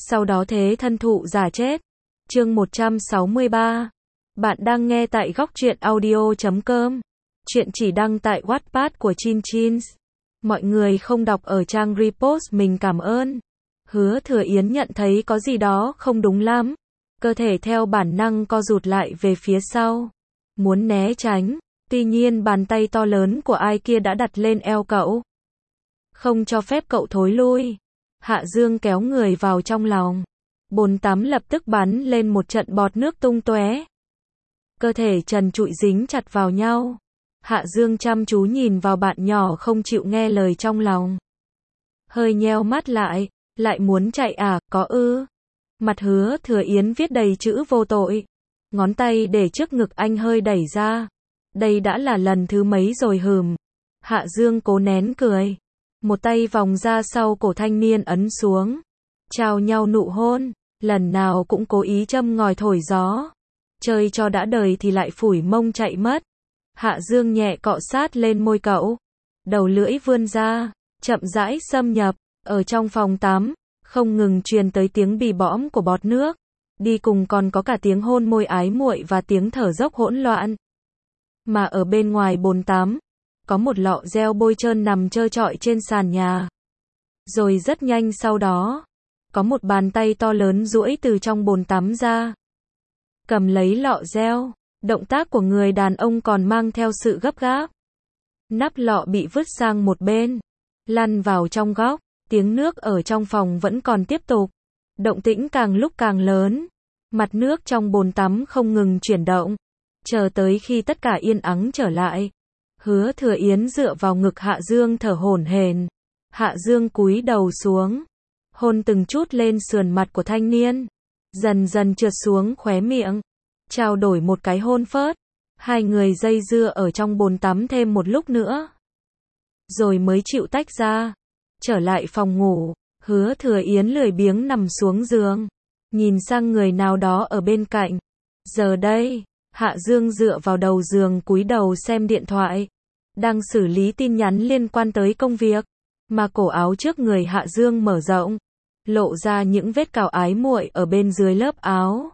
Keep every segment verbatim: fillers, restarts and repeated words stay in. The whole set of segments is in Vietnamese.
sau đó thế thân thụ giả chết. Chương một trăm sáu mươi ba. Bạn đang nghe tại góc truyện audio chấm com. Chuyện chỉ đăng tại Wattpad của Chin Chins. Mọi người không đọc ở trang repost mình cảm ơn. Hứa Thừa Yến nhận thấy có gì đó không đúng lắm. Cơ thể theo bản năng co rụt lại về phía sau. Muốn né tránh. Tuy nhiên bàn tay to lớn của ai kia đã đặt lên eo cậu. Không cho phép cậu thối lui. Hạ Dương kéo người vào trong lòng. Bồn tắm lập tức bắn lên một trận bọt nước tung tóe. Cơ thể trần trụi dính chặt vào nhau. Hạ Dương chăm chú nhìn vào bạn nhỏ không chịu nghe lời trong lòng. Hơi nheo mắt lại, lại muốn chạy à, có ư. Mặt Hứa Thừa Yến viết đầy chữ vô tội. Ngón tay để trước ngực anh hơi đẩy ra. Đây đã là lần thứ mấy rồi hừm. Hạ Dương cố nén cười. Một tay vòng ra sau cổ thanh niên ấn xuống. Trao nhau nụ hôn. Lần nào cũng cố ý châm ngòi thổi gió. Chơi cho đã đời thì lại phủi mông chạy mất. Hạ Dương nhẹ cọ sát lên môi cậu. Đầu lưỡi vươn ra. Chậm rãi xâm nhập. Ở trong phòng tắm. Không ngừng truyền tới tiếng bì bõm của bọt nước. Đi cùng còn có cả tiếng hôn môi ái muội và tiếng thở dốc hỗn loạn. Mà ở bên ngoài bồn tắm. Có một lọ gel bôi trơn nằm trơ trọi trên sàn nhà. Rồi rất nhanh sau đó. Có một bàn tay to lớn duỗi từ trong bồn tắm ra. Cầm lấy lọ gel. Động tác của người đàn ông còn mang theo sự gấp gáp. Nắp lọ bị vứt sang một bên. Lăn vào trong góc. Tiếng nước ở trong phòng vẫn còn tiếp tục. Động tĩnh càng lúc càng lớn. Mặt nước trong bồn tắm không ngừng chuyển động. Chờ tới khi tất cả yên ắng trở lại. Hứa Thừa Yến dựa vào ngực Hạ Dương thở hổn hển. Hạ Dương cúi đầu xuống. Hôn từng chút lên sườn mặt của thanh niên. Dần dần trượt xuống khóe miệng. Trao đổi một cái hôn phớt. Hai người dây dưa ở trong bồn tắm thêm một lúc nữa. Rồi mới chịu tách ra. Trở lại phòng ngủ. Hứa Thừa Yến lười biếng nằm xuống giường. Nhìn sang người nào đó ở bên cạnh. Giờ đây, Hạ Dương dựa vào đầu giường cúi đầu xem điện thoại. Đang xử lý tin nhắn liên quan tới công việc. Mà cổ áo trước người Hạ Dương mở rộng. Lộ ra những vết cào ái muội ở bên dưới lớp áo.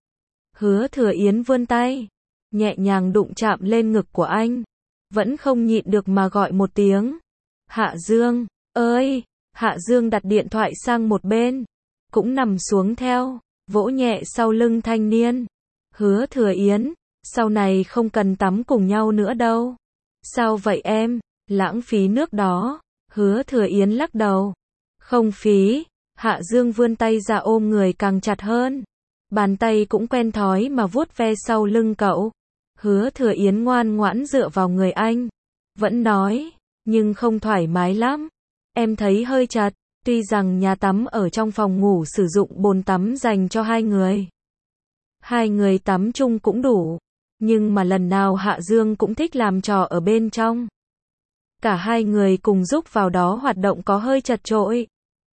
Hứa Thừa Yến vươn tay. Nhẹ nhàng đụng chạm lên ngực của anh. Vẫn không nhịn được mà gọi một tiếng. Hạ Dương, ơi! Hạ Dương đặt điện thoại sang một bên. Cũng nằm xuống theo. Vỗ nhẹ sau lưng thanh niên. Hứa Thừa Yến, sau này không cần tắm cùng nhau nữa đâu. Sao vậy em? Lãng phí nước đó. Hứa Thừa Yến lắc đầu. Không phí. Hạ Dương vươn tay ra ôm người càng chặt hơn. Bàn tay cũng quen thói mà vuốt ve sau lưng cậu. Hứa Thừa Yến ngoan ngoãn dựa vào người anh. Vẫn nói, nhưng không thoải mái lắm. Em thấy hơi chặt. Tuy rằng nhà tắm ở trong phòng ngủ sử dụng bồn tắm dành cho hai người. Hai người tắm chung cũng đủ. Nhưng mà lần nào Hạ Dương cũng thích làm trò ở bên trong. Cả hai người cùng giúp vào đó hoạt động có hơi chật chội.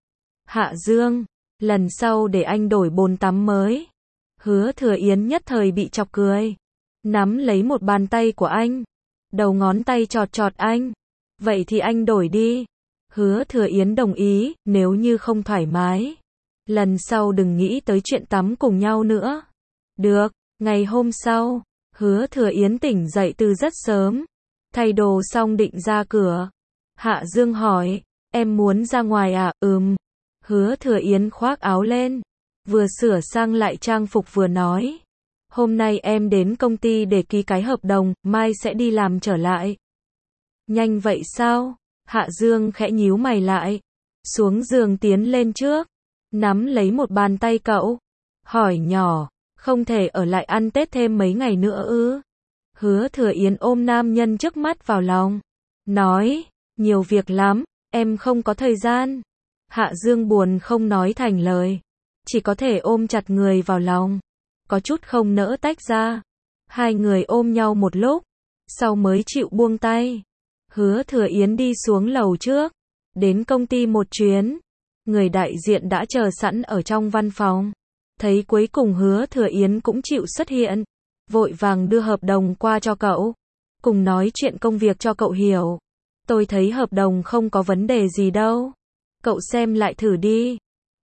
Hạ Dương, lần sau để anh đổi bồn tắm mới. Hứa Thừa Yến nhất thời bị chọc cười. Nắm lấy một bàn tay của anh. Đầu ngón tay chọt chọt anh. Vậy thì anh đổi đi. Hứa Thừa Yến đồng ý, nếu như không thoải mái. Lần sau đừng nghĩ tới chuyện tắm cùng nhau nữa. Được, ngày hôm sau, Hứa Thừa Yến tỉnh dậy từ rất sớm. Thay đồ xong định ra cửa. Hạ Dương hỏi, em muốn ra ngoài à? Ừm. Hứa Thừa Yến khoác áo lên. Vừa sửa sang lại trang phục vừa nói. Hôm nay em đến công ty để ký cái hợp đồng, mai sẽ đi làm trở lại. Nhanh vậy sao? Hạ Dương khẽ nhíu mày lại. Xuống giường tiến lên trước. Nắm lấy một bàn tay cậu. Hỏi nhỏ, không thể ở lại ăn Tết thêm mấy ngày nữa ư? Hứa Thừa Yến ôm nam nhân trước mắt vào lòng. Nói, nhiều việc lắm, em không có thời gian. Hạ Dương buồn không nói thành lời. Chỉ có thể ôm chặt người vào lòng. Có chút không nỡ tách ra. Hai người ôm nhau một lúc. Sau mới chịu buông tay. Hứa Thừa Yến đi xuống lầu trước. Đến công ty một chuyến. Người đại diện đã chờ sẵn ở trong văn phòng. Thấy cuối cùng Hứa Thừa Yến cũng chịu xuất hiện. Vội vàng đưa hợp đồng qua cho cậu. Cùng nói chuyện công việc cho cậu hiểu. Tôi thấy hợp đồng không có vấn đề gì đâu. Cậu xem lại thử đi.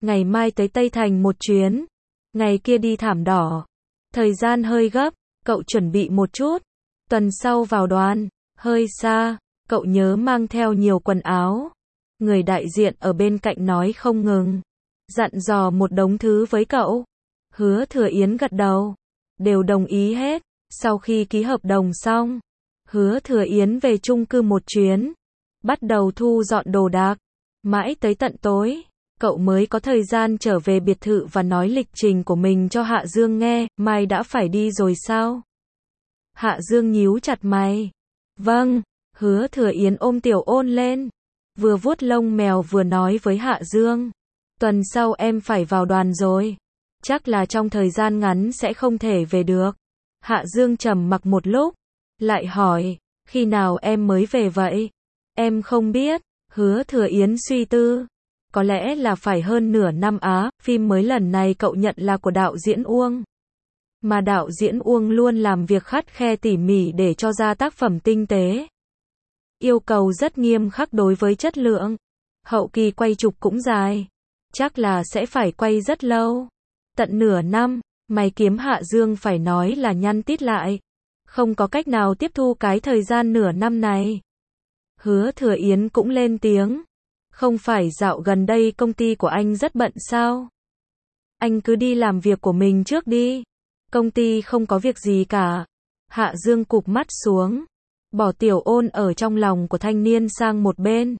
ngày mai tới Tây Thành một chuyến, ngày kia đi Thảm Đỏ. Thời gian hơi gấp, cậu chuẩn bị một chút. Tuần sau vào đoàn, hơi xa, cậu nhớ mang theo nhiều quần áo. Người đại diện ở bên cạnh nói không ngừng, dặn dò một đống thứ với cậu. Hứa Thừa Yến gật đầu, đều đồng ý hết. Sau khi ký hợp đồng xong, Hứa Thừa Yến về chung cư một chuyến, bắt đầu thu dọn đồ đạc. Mãi tới tận tối, cậu mới có thời gian trở về biệt thự và nói lịch trình của mình cho Hạ Dương nghe. Mai đã phải đi rồi sao? Hạ Dương nhíu chặt mày. Vâng. Hứa Thừa Yến ôm Tiểu Ôn lên, vừa vuốt lông mèo vừa nói với Hạ Dương. Tuần sau em phải vào đoàn rồi, chắc là trong thời gian ngắn sẽ không thể về được. Hạ Dương trầm mặc một lúc, lại hỏi, khi nào em mới về vậy? Em không biết. Hứa Thừa Yến suy tư, có lẽ là phải hơn nửa năm á. Phim mới lần này cậu nhận là của đạo diễn Uông, mà đạo diễn Uông luôn làm việc khắt khe tỉ mỉ để cho ra tác phẩm tinh tế, yêu cầu rất nghiêm khắc đối với chất lượng. Hậu kỳ quay chụp cũng dài, chắc là sẽ phải quay rất lâu, tận nửa năm. Mày kiếm Hạ Dương phải nói là nhăn tít lại, không có cách nào tiếp thu cái thời gian nửa năm này. Hứa Thừa Yến cũng lên tiếng, không phải dạo gần đây công ty của anh rất bận sao? Anh cứ đi làm việc của mình trước đi, công ty không có việc gì cả. Hạ Dương cụp mắt xuống, bỏ Tiểu Ôn ở trong lòng của thanh niên sang một bên,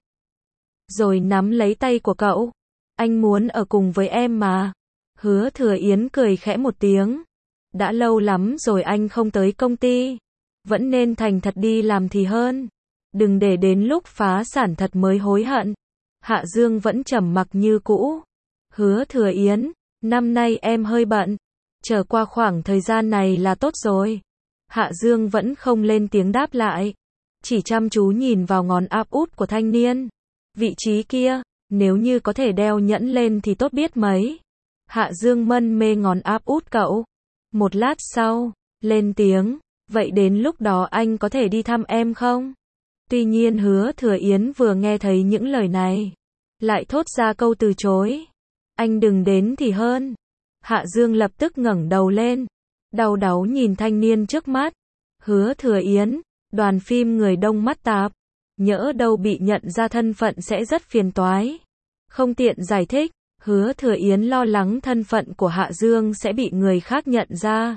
rồi nắm lấy tay của cậu. Anh muốn ở cùng với em mà. Hứa Thừa Yến cười khẽ một tiếng, đã lâu lắm rồi anh không tới công ty, vẫn nên thành thật đi làm thì hơn, đừng để đến lúc phá sản thật mới hối hận. Hạ Dương vẫn trầm mặc như cũ. Hứa Thừa Yến, năm nay em hơi bận, chờ qua khoảng thời gian này là tốt rồi. Hạ Dương vẫn không lên tiếng đáp lại, chỉ chăm chú nhìn vào ngón áp út của thanh niên. Vị trí kia, nếu như có thể đeo nhẫn lên thì tốt biết mấy. Hạ Dương mân mê ngón áp út cậu. Một lát sau, lên tiếng, vậy đến lúc đó anh có thể đi thăm em không? Tuy nhiên Hứa Thừa Yến vừa nghe thấy những lời này, lại thốt ra câu từ chối. Anh đừng đến thì hơn. Hạ Dương lập tức ngẩng đầu lên, đau đáu nhìn thanh niên trước mắt. Hứa Thừa Yến, đoàn phim người đông mắt tạp, nhỡ đâu bị nhận ra thân phận sẽ rất phiền toái. Không tiện giải thích. Hứa Thừa Yến lo lắng thân phận của Hạ Dương sẽ bị người khác nhận ra,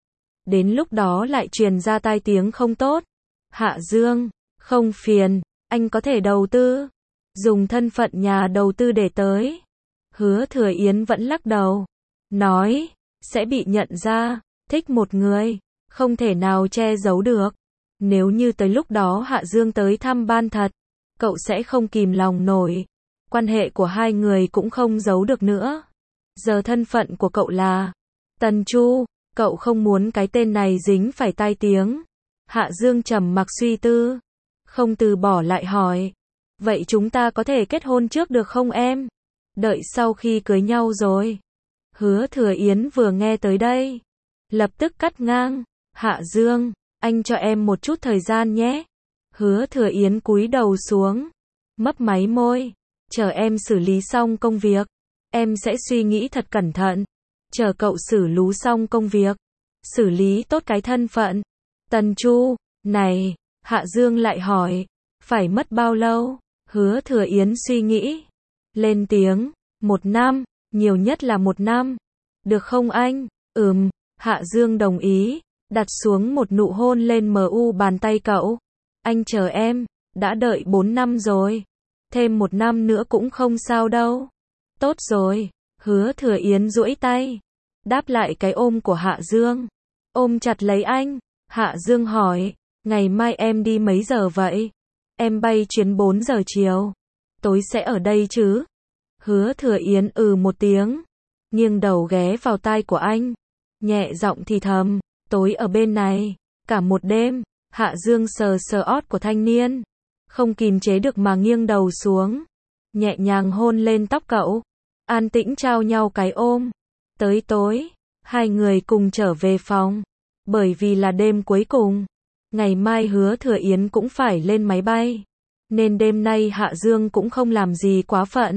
đến lúc đó lại truyền ra tai tiếng không tốt. Hạ Dương, không phiền, anh có thể đầu tư, dùng thân phận nhà đầu tư để tới. Hứa Thừa Yến vẫn lắc đầu, nói, sẽ bị nhận ra. Thích một người, không thể nào che giấu được. Nếu như tới lúc đó Hạ Dương tới thăm ban thật, cậu sẽ không kìm lòng nổi. Quan hệ của hai người cũng không giấu được nữa. Giờ thân phận của cậu là Tần Chu, cậu không muốn cái tên này dính phải tai tiếng. Hạ Dương trầm mặc suy tư, không từ bỏ lại hỏi, vậy chúng ta có thể kết hôn trước được không em? Đợi sau khi cưới nhau rồi. Hứa Thừa Yến vừa nghe tới đây, lập tức cắt ngang, Hạ Dương, anh cho em một chút thời gian nhé. Hứa Thừa Yến cúi đầu xuống, mấp máy môi, chờ em xử lý xong công việc, em sẽ suy nghĩ thật cẩn thận. Chờ cậu xử lý xong công việc, xử lý tốt cái thân phận Tần Chu này. Hạ Dương lại hỏi, phải mất bao lâu? Hứa Thừa Yến suy nghĩ, lên tiếng, một năm, nhiều nhất là một năm. Được không anh? Ừm. Hạ Dương đồng ý, đặt xuống một nụ hôn lên mu bàn tay cậu. Anh chờ em, đã đợi bốn năm rồi. Thêm một năm nữa cũng không sao đâu. Tốt rồi. Hứa Thừa Yến duỗi tay, đáp lại cái ôm của Hạ Dương. Ôm chặt lấy anh. Hạ Dương hỏi, ngày mai em đi mấy giờ vậy? Em bay chuyến bốn giờ chiều. Tối sẽ ở đây chứ? Hứa Thừa Yến ừ một tiếng, nghiêng đầu ghé vào tai của anh, nhẹ giọng thì thầm, tối ở bên này, cả một đêm. Hạ Dương sờ sờ ót của thanh niên, không kìm chế được mà nghiêng đầu xuống, nhẹ nhàng hôn lên tóc cậu, an tĩnh trao nhau cái ôm. Tới tối, hai người cùng trở về phòng, bởi vì là đêm cuối cùng, ngày mai Hứa Thừa Yến cũng phải lên máy bay, nên đêm nay Hạ Dương cũng không làm gì quá phận,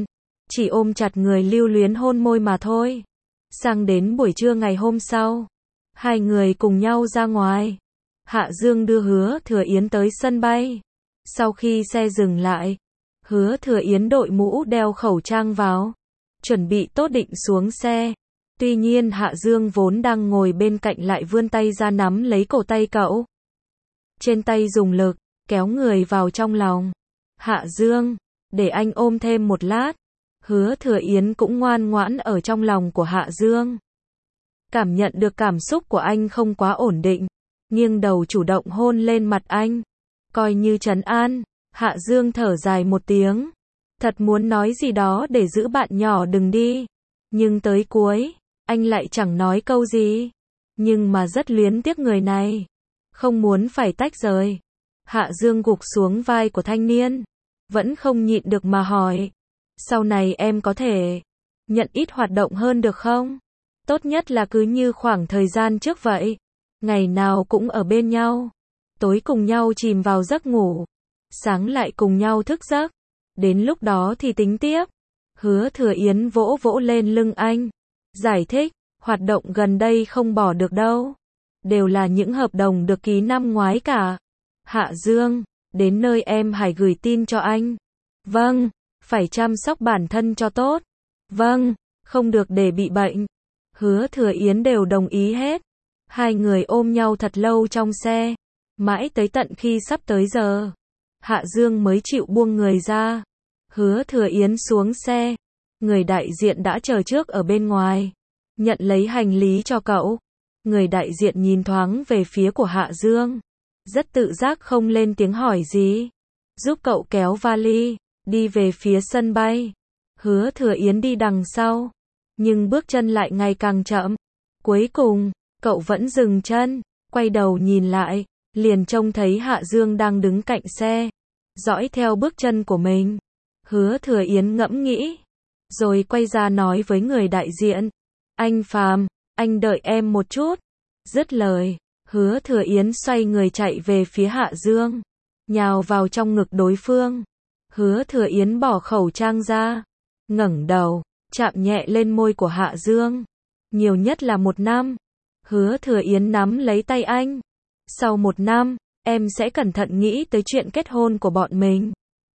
chỉ ôm chặt người lưu luyến hôn môi mà thôi. Sang đến buổi trưa ngày hôm sau, hai người cùng nhau ra ngoài. Hạ Dương đưa Hứa Thừa Yến tới sân bay. Sau khi xe dừng lại, Hứa Thừa Yến đội mũ đeo khẩu trang vào, chuẩn bị tốt định xuống xe. Tuy nhiên Hạ Dương vốn đang ngồi bên cạnh lại vươn tay ra nắm lấy cổ tay cậu. Trên tay dùng lực, kéo người vào trong lòng. Hạ Dương, để anh ôm thêm một lát. Hứa Thừa Yến cũng ngoan ngoãn ở trong lòng của Hạ Dương. Cảm nhận được cảm xúc của anh không quá ổn định, nghiêng đầu chủ động hôn lên mặt anh. Coi như trấn an, Hạ Dương thở dài một tiếng. Thật muốn nói gì đó để giữ bạn nhỏ đừng đi. Nhưng tới cuối, anh lại chẳng nói câu gì. Nhưng mà rất luyến tiếc người này. Không muốn phải tách rời. Hạ Dương gục xuống vai của thanh niên. Vẫn không nhịn được mà hỏi. Sau này em có thể nhận ít hoạt động hơn được không? Tốt nhất là cứ như khoảng thời gian trước vậy. Ngày nào cũng ở bên nhau. Tối cùng nhau chìm vào giấc ngủ. Sáng lại cùng nhau thức giấc. Đến lúc đó thì tính tiếp. Hứa Thừa Yến vỗ vỗ lên lưng anh. Giải thích, hoạt động gần đây không bỏ được đâu. Đều là những hợp đồng được ký năm ngoái cả. Hạ Dương, đến nơi em hãy gửi tin cho anh. Vâng, phải chăm sóc bản thân cho tốt. Vâng, không được để bị bệnh. Hứa Thừa Yến đều đồng ý hết. Hai người ôm nhau thật lâu trong xe. Mãi tới tận khi sắp tới giờ, Hạ Dương mới chịu buông người ra. Hứa Thừa Yến xuống xe. Người đại diện đã chờ trước ở bên ngoài. Nhận lấy hành lý cho cậu. Người đại diện nhìn thoáng về phía của Hạ Dương. Rất tự giác không lên tiếng hỏi gì. Giúp cậu kéo vali, đi về phía sân bay. Hứa Thừa Yến đi đằng sau. Nhưng bước chân lại ngày càng chậm. Cuối cùng, cậu vẫn dừng chân. Quay đầu nhìn lại. Liền trông thấy Hạ Dương đang đứng cạnh xe. Dõi theo bước chân của mình. Hứa Thừa Yến ngẫm nghĩ. Rồi quay ra nói với người đại diện. Anh Phàm, anh đợi em một chút. Dứt lời, Hứa Thừa Yến xoay người chạy về phía Hạ Dương. Nhào vào trong ngực đối phương. Hứa Thừa Yến bỏ khẩu trang ra. Ngẩng đầu, chạm nhẹ lên môi của Hạ Dương. Nhiều nhất là một năm. Hứa Thừa Yến nắm lấy tay anh. Sau một năm, em sẽ cẩn thận nghĩ tới chuyện kết hôn của bọn mình.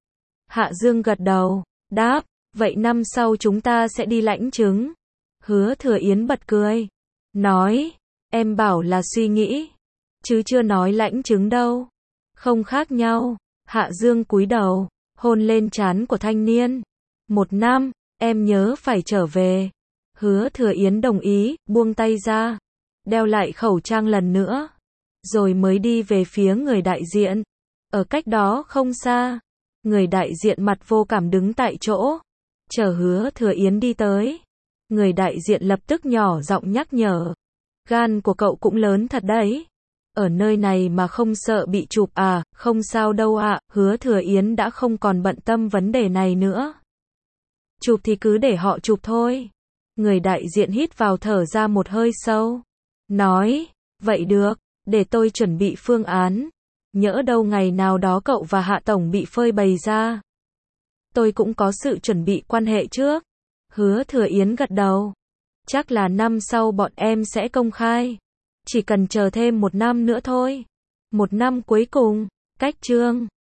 Hạ Dương gật đầu, đáp, vậy năm sau chúng ta sẽ đi lãnh chứng. Hứa Thừa Yến bật cười. Nói, em bảo là suy nghĩ. Chứ chưa nói lãnh chứng đâu. Không khác nhau. Hạ Dương cúi đầu, hôn lên trán của thanh niên. Một năm, em nhớ phải trở về. Hứa Thừa Yến đồng ý, buông tay ra. Đeo lại khẩu trang lần nữa. Rồi mới đi về phía người đại diện. Ở cách đó không xa. Người đại diện mặt vô cảm đứng tại chỗ. Chờ Hứa Thừa Yến đi tới. Người đại diện lập tức nhỏ giọng nhắc nhở. Gan của cậu cũng lớn thật đấy. Ở nơi này mà không sợ bị chụp à, không sao đâu ạ. Hứa Thừa Yến đã không còn bận tâm vấn đề này nữa. Chụp thì cứ để họ chụp thôi. Người đại diện hít vào thở ra một hơi sâu. Nói, vậy được, để tôi chuẩn bị phương án. Nhỡ đâu ngày nào đó cậu và Hạ Tổng bị phơi bày ra. Tôi cũng có sự chuẩn bị quan hệ trước. Hứa Thừa Yến gật đầu. Chắc là năm sau bọn em sẽ công khai. Chỉ cần chờ thêm một năm nữa thôi. Một năm cuối cùng, cách chương